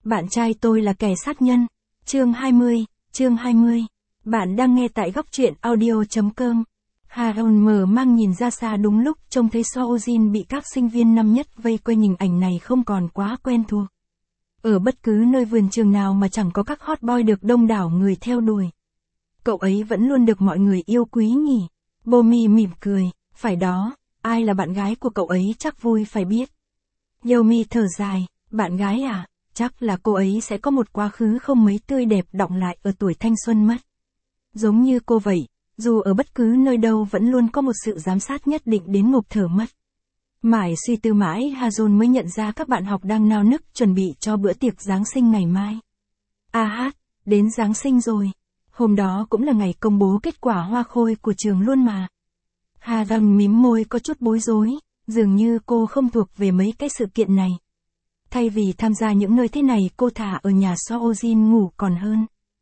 Bạn trai tôi là kẻ sát nhân. Chương 20. Bạn đang nghe tại góc truyện audio.com. Harold mở mang nhìn ra xa đúng lúc trông thấy Soojin bị các sinh viên năm nhất vây quanh, hình ảnh này không còn quá quen thuộc. Ở bất cứ nơi vườn trường nào mà chẳng có các hot boy được đông đảo người theo đuổi. Cậu ấy vẫn luôn được mọi người yêu quý nhỉ. Bomi mỉm cười, phải đó, ai là bạn gái của cậu ấy chắc vui phải biết. Yomi thở dài, bạn gái à, chắc là cô ấy sẽ có một quá khứ không mấy tươi đẹp đọng lại ở tuổi thanh xuân mất. Giống như cô vậy, dù ở bất cứ nơi đâu vẫn luôn có một sự giám sát nhất định đến ngộp thở mất. Mãi suy tư mãi Harold mới nhận ra các bạn học đang nao nức chuẩn bị cho bữa tiệc Giáng sinh ngày mai. Đến Giáng sinh rồi. Hôm đó cũng là ngày công bố kết quả hoa khôi của trường luôn mà. Harold mím môi có chút bối rối, dường như cô không thuộc về mấy cái sự kiện này. Thay vì tham gia những nơi thế này cô thà ở nhà Soojin ngủ còn hơn.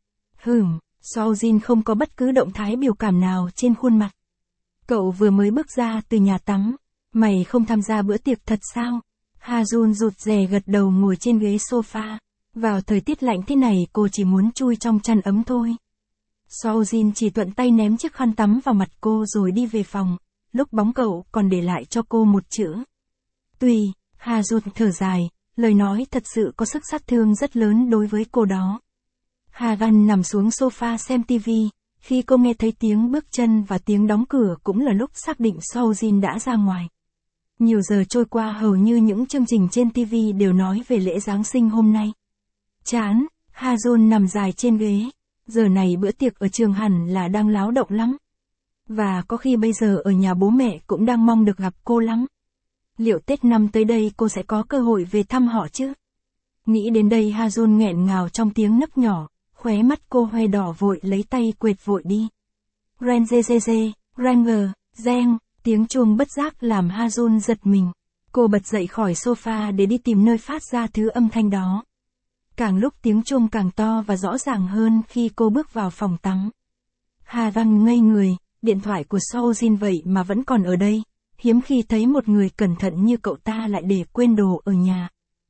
Soojin không có bất cứ động thái biểu cảm nào trên khuôn mặt. Cậu vừa mới bước ra từ nhà tắm. Mày không tham gia bữa tiệc thật sao? Harold rụt rè gật đầu ngồi trên ghế sofa. Vào thời tiết lạnh thế này cô chỉ muốn chui trong chăn ấm thôi. Soojin chỉ thuận tay ném chiếc khăn tắm vào mặt cô rồi đi về phòng. Lúc bóng cậu còn để lại cho cô một chữ. Tùy, Harold thở dài, lời nói thật sự có sức sát thương rất lớn đối với cô đó. Harold nằm xuống sofa xem tivi. Khi cô nghe thấy tiếng bước chân và tiếng đóng cửa cũng là lúc xác định Soojin đã ra ngoài. Nhiều giờ trôi qua hầu như những chương trình trên TV đều nói về lễ Giáng sinh hôm nay. Chán, Harold nằm dài trên ghế. Giờ này bữa tiệc ở trường hẳn là đang náo động lắm. Và có khi bây giờ ở nhà bố mẹ cũng đang mong được gặp cô lắm. Liệu Tết năm tới đây cô sẽ có cơ hội về thăm họ chứ? Nghĩ đến đây Harold nghẹn ngào trong tiếng nấc nhỏ, khóe mắt cô hoe đỏ vội lấy tay quệt vội đi. Reng. Tiếng chuông bất giác làm Harold giật mình. Cô bật dậy khỏi sofa để đi tìm nơi phát ra thứ âm thanh đó. Càng lúc tiếng chuông càng to và rõ ràng hơn khi cô bước vào phòng tắm. Harold ngây người, điện thoại của Soojin vậy mà vẫn còn ở đây. Hiếm khi thấy một người cẩn thận như cậu ta lại để quên đồ ở nhà.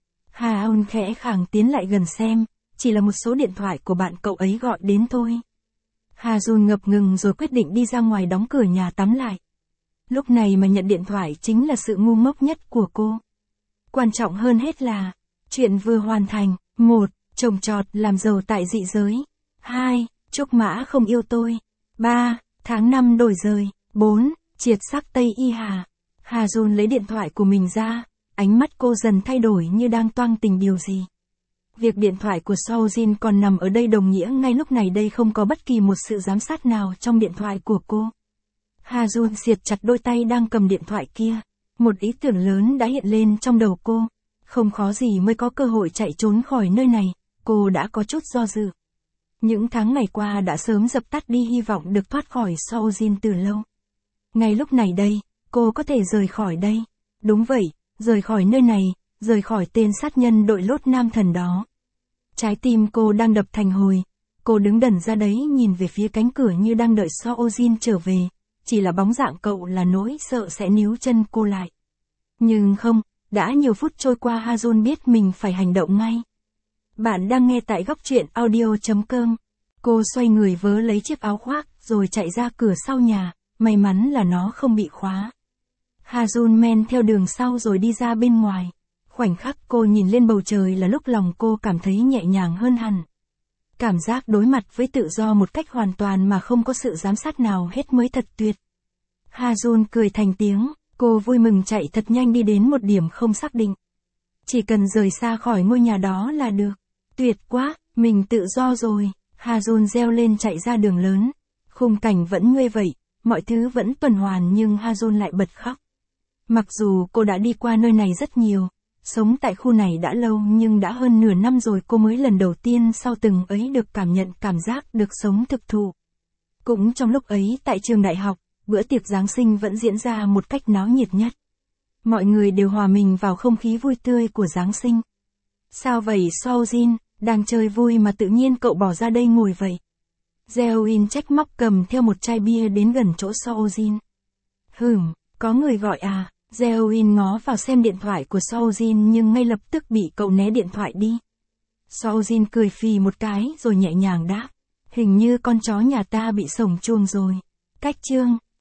Harold khẽ khàng tiến lại gần xem, chỉ là một số điện thoại của bạn cậu ấy gọi đến thôi. Harold ngập ngừng rồi quyết định đi ra ngoài đóng cửa nhà tắm lại. Lúc này mà nhận điện thoại chính là sự ngu ngốc nhất của cô. Quan trọng hơn hết là, chuyện vừa hoàn thành. 1. Trồng trọt làm giàu tại dị giới. 2. Trúc Mã không yêu tôi. 3. Tháng 5 đổi rời. 4. Triệt sắc Tây Y Hà. Harold lấy điện thoại của mình ra, ánh mắt cô dần thay đổi như đang toang tình điều gì. Việc điện thoại của Soojin còn nằm ở đây đồng nghĩa ngay lúc này đây không có bất kỳ một sự giám sát nào trong điện thoại của cô. Harold siết chặt đôi tay đang cầm điện thoại kia. Một ý tưởng lớn đã hiện lên trong đầu cô. Không khó gì mới có cơ hội chạy trốn khỏi nơi này, cô đã có chút do dự. Những tháng ngày qua đã sớm dập tắt đi hy vọng được thoát khỏi Soojin từ lâu. Ngay lúc này đây, cô có thể rời khỏi đây. Đúng vậy, rời khỏi nơi này, rời khỏi tên sát nhân đội lốt nam thần đó. Trái tim cô đang đập thành hồi. Cô đứng đần ra đấy nhìn về phía cánh cửa như đang đợi Soojin trở về. Chỉ là bóng dạng cậu là nỗi sợ sẽ níu chân cô lại. Nhưng không, đã nhiều phút trôi qua Harold biết mình phải hành động ngay. Bạn đang nghe tại góc truyện audio.com. Cô xoay người vớ lấy chiếc áo khoác rồi chạy ra cửa sau nhà, may mắn là nó không bị khóa. Harold men theo đường sau rồi đi ra bên ngoài. Khoảnh khắc cô nhìn lên bầu trời là lúc lòng cô cảm thấy nhẹ nhàng hơn hẳn. Cảm giác đối mặt với tự do một cách hoàn toàn mà không có sự giám sát nào hết mới thật tuyệt. Harold cười thành tiếng, cô vui mừng chạy thật nhanh đi đến một điểm không xác định. Chỉ cần rời xa khỏi ngôi nhà đó là được. Tuyệt quá, mình tự do rồi. Harold reo lên chạy ra đường lớn. Khung cảnh vẫn như vậy, mọi thứ vẫn tuần hoàn nhưng Harold lại bật khóc. Mặc dù cô đã đi qua nơi này rất nhiều, sống tại khu này đã lâu nhưng đã hơn nửa năm rồi cô mới lần đầu tiên sau từng ấy được cảm nhận cảm giác được sống thực thụ. Cũng trong lúc ấy tại trường đại học, bữa tiệc Giáng sinh vẫn diễn ra một cách náo nhiệt nhất. Mọi người đều hòa mình vào không khí vui tươi của Giáng sinh. Sao vậy Soojin, đang chơi vui mà tự nhiên cậu bỏ ra đây ngồi vậy? Jeoin trách móc cầm theo một chai bia đến gần chỗ Soojin. Có người gọi à? Jeoin ngó vào xem điện thoại của Soojin nhưng ngay lập tức bị cậu né điện thoại đi. Sojin cười phì một cái rồi nhẹ nhàng đáp. Hình như con chó nhà ta bị sổng chuồng rồi. Cách chương